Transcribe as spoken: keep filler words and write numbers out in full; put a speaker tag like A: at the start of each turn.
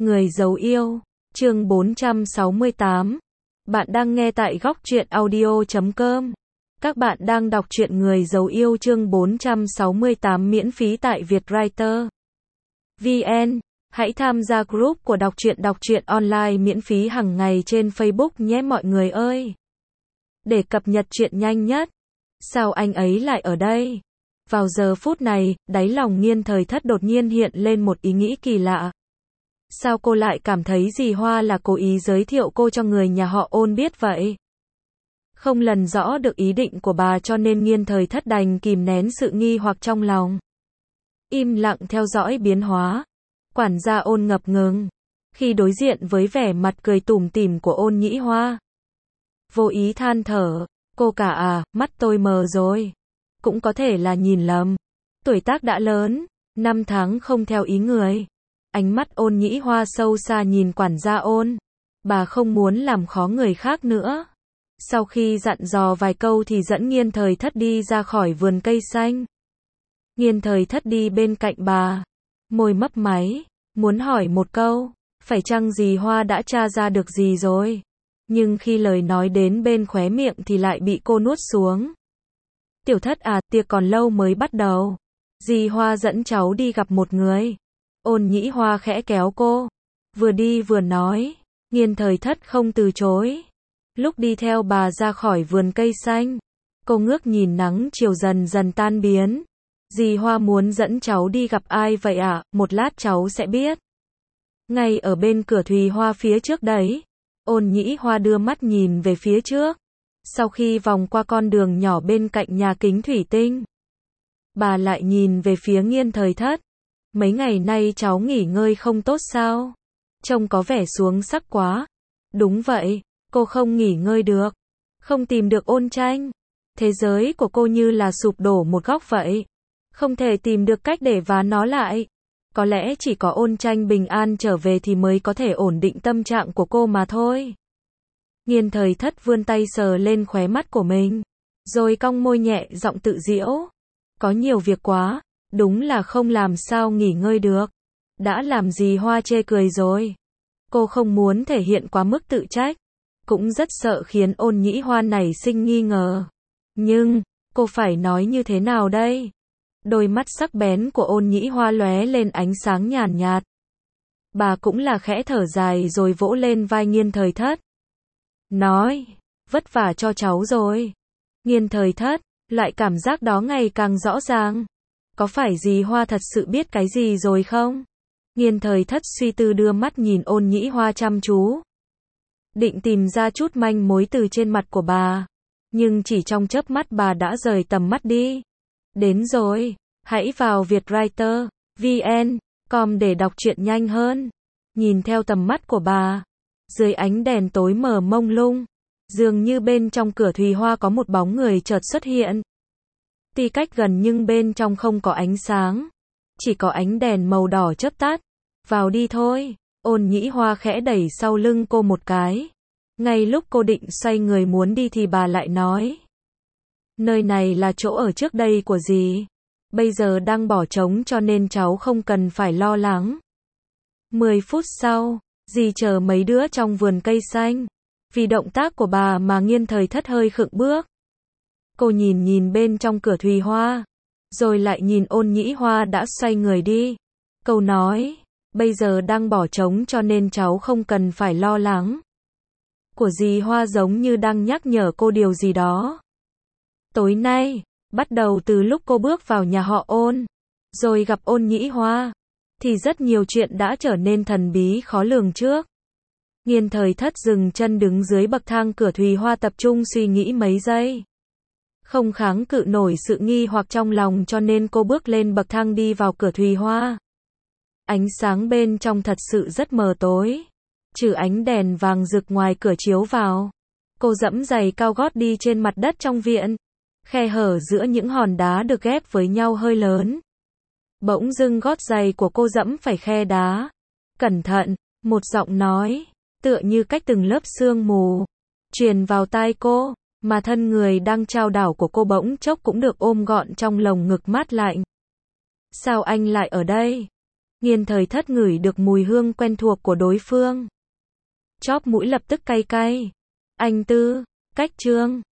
A: Người giấu yêu, chương bốn trăm sáu mươi tám. Bạn đang nghe tại góc truyện audio chấm com. Các bạn đang đọc truyện Người giấu yêu chương bốn trăm sáu mươi tám miễn phí tại Vietwriter. vê en. Hãy tham gia group của đọc truyện đọc truyện online miễn phí hàng ngày trên Facebook nhé mọi người ơi. Để cập nhật truyện nhanh nhất. Sao anh ấy lại ở đây? Vào giờ phút này, đáy lòng Nghiên Thời Thất đột nhiên hiện lên một ý nghĩ kỳ lạ. Sao cô lại cảm thấy dì Hoa là cố ý giới thiệu cô cho người nhà họ Ôn biết vậy? Không lần rõ được ý định của bà cho nên Nghiên Thời Thất đành kìm nén sự nghi hoặc trong lòng. Im lặng theo dõi biến hóa. Quản gia Ôn ngập ngừng. Khi đối diện với vẻ mặt cười tủm tỉm của Ôn Nhĩ Hoa. Vô ý than thở. Cô cả à, mắt tôi mờ rồi. Cũng có thể là nhìn lầm. Tuổi tác đã lớn. Năm tháng không theo ý người. Ánh mắt Ôn Nhĩ Hoa sâu xa nhìn quản gia Ôn. Bà không muốn làm khó người khác nữa. Sau khi dặn dò vài câu thì dẫn Nghiên Thời Thất đi ra khỏi vườn cây xanh. Nghiên Thời Thất đi bên cạnh bà. Môi mấp máy. Muốn hỏi một câu. Phải chăng dì Hoa đã tra ra được gì rồi? Nhưng khi lời nói đến bên khóe miệng thì lại bị cô nuốt xuống. Tiểu Thất à, tiệc còn lâu mới bắt đầu. Dì Hoa dẫn cháu đi gặp một người. Ôn Nhĩ Hoa khẽ kéo cô. Vừa đi vừa nói. Nghiên Thời Thất không từ chối. Lúc đi theo bà ra khỏi vườn cây xanh. Cô ngước nhìn nắng chiều dần dần tan biến. Dì Hoa muốn dẫn cháu đi gặp ai vậy ạ? À? Một lát cháu sẽ biết. Ngay ở bên cửa Thùy Hoa phía trước đấy. Ôn Nhĩ Hoa đưa mắt nhìn về phía trước. Sau khi vòng qua con đường nhỏ bên cạnh nhà kính thủy tinh. Bà lại nhìn về phía Nghiên Thời Thất. Mấy ngày nay cháu nghỉ ngơi không tốt sao? Trông có vẻ xuống sắc quá. Đúng vậy, cô không nghỉ ngơi được. Không tìm được Ôn Tranh. Thế giới của cô như là sụp đổ một góc vậy. Không thể tìm được cách để vá nó lại. Có lẽ chỉ có Ôn Tranh bình an trở về thì mới có thể ổn định tâm trạng của cô mà thôi. Nghiên Thời Thất vươn tay sờ lên khóe mắt của mình. Rồi cong môi nhẹ giọng tự giễu. Có nhiều việc quá. Đúng là không làm sao nghỉ ngơi được. Đã làm gì Hoa chê cười rồi. Cô không muốn thể hiện quá mức tự trách. Cũng rất sợ khiến Ôn Nhĩ Hoa nảy sinh nghi ngờ. Nhưng, cô phải nói như thế nào đây? Đôi mắt sắc bén của Ôn Nhĩ Hoa lóe lên ánh sáng nhàn nhạt. Bà cũng là khẽ thở dài rồi vỗ lên vai Nghiên Thời Thất. Nói, vất vả cho cháu rồi. Nghiên Thời Thất, loại cảm giác đó ngày càng rõ ràng. Có phải dì Hoa thật sự biết cái gì rồi không? Nghiên Thời Thất suy tư đưa mắt nhìn Ôn Nhĩ Hoa chăm chú. Định tìm ra chút manh mối từ trên mặt của bà. Nhưng chỉ trong chớp mắt bà đã rời tầm mắt đi. Đến rồi, hãy vào Vietwriter, vê en, com để đọc truyện nhanh hơn. Nhìn theo tầm mắt của bà. Dưới ánh đèn tối mờ mông lung. Dường như bên trong cửa Thùy Hoa có một bóng người chợt xuất hiện. Tuy cách gần nhưng bên trong không có ánh sáng. Chỉ có ánh đèn màu đỏ chớp tắt. Vào đi thôi. Ôn Nhĩ Hoa khẽ đẩy sau lưng cô một cái. Ngay lúc cô định xoay người muốn đi thì bà lại nói. Nơi này là chỗ ở trước đây của dì. Bây giờ đang bỏ trống cho nên cháu không cần phải lo lắng. Mười phút sau, dì chờ mấy đứa trong vườn cây xanh. Vì động tác của bà mà Nghiên Thời Thất hơi khựng bước. Cô nhìn nhìn bên trong cửa Thùy Hoa. Rồi lại nhìn Ôn Nhĩ Hoa đã xoay người đi. Câu nói. Bây giờ đang bỏ trống cho nên cháu không cần phải lo lắng. Của dì Hoa giống như đang nhắc nhở cô điều gì đó. Tối nay, bắt đầu từ lúc cô bước vào nhà họ Ôn. Rồi gặp Ôn Nhĩ Hoa. Thì rất nhiều chuyện đã trở nên thần bí khó lường trước. Nghiên Thời Thất dừng chân đứng dưới bậc thang cửa Thùy Hoa tập trung suy nghĩ mấy giây. Không kháng cự nổi sự nghi hoặc trong lòng cho nên cô bước lên bậc thang đi vào cửa Thùy Hoa. Ánh sáng bên trong thật sự rất mờ tối. Trừ ánh đèn vàng rực ngoài cửa chiếu vào. Cô giẫm giày cao gót đi trên mặt đất trong viện. Khe hở giữa những hòn đá được ghép với nhau hơi lớn. Bỗng dưng gót giày của cô giẫm phải khe đá. Cẩn thận, một giọng nói, tựa như cách từng lớp sương mù, truyền vào tai cô. Mà thân người đang trao đảo của cô bỗng chốc cũng được ôm gọn trong lồng ngực mát lạnh. Sao anh lại ở đây? Nghiên Thời Thất ngửi được mùi hương quen thuộc của đối phương. Chóp mũi lập tức cay cay. Anh Tư, Cách Trương,